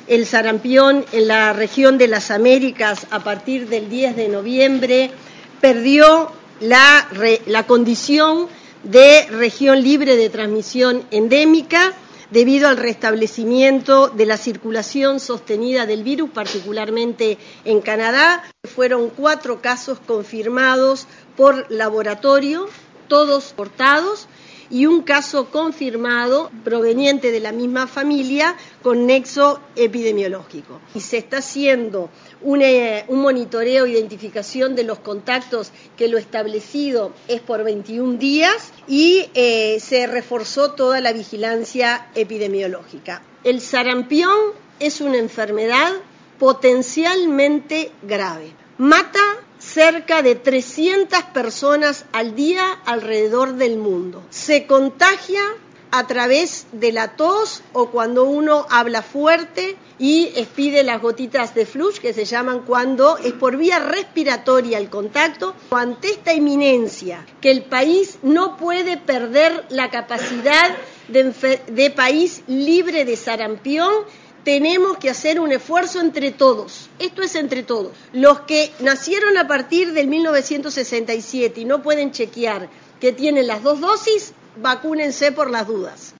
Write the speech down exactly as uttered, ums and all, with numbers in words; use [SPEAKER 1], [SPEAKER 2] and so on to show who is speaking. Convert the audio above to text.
[SPEAKER 1] el sarampión en la región de las Américas a partir del diez de noviembre perdió la, la condición de región libre de transmisión endémica debido al restablecimiento de la circulación sostenida del virus, particularmente en Canadá. Fueron cuatro casos confirmados por laboratorio, todos portados, y un caso confirmado proveniente de la misma familia con nexo epidemiológico. Y se está haciendo un, eh, un monitoreo e identificación de los contactos, que lo establecido es por veintiún días, y eh, se reforzó toda la vigilancia epidemiológica. El sarampión es una enfermedad potencialmente grave. Mata cerca de trescientas personas al día alrededor del mundo. Se contagia a través de la tos o cuando uno habla fuerte y expide las gotitas de flush, que se llaman cuando es por vía respiratoria el contacto. Ante esta inminencia, que el país no puede perder la capacidad de, de país libre de sarampión, tenemos que hacer un esfuerzo entre todos. Esto es entre todos. Los que nacieron a partir del mil novecientos sesenta y siete y no pueden chequear que tienen las dos dosis, vacúnense por las dudas.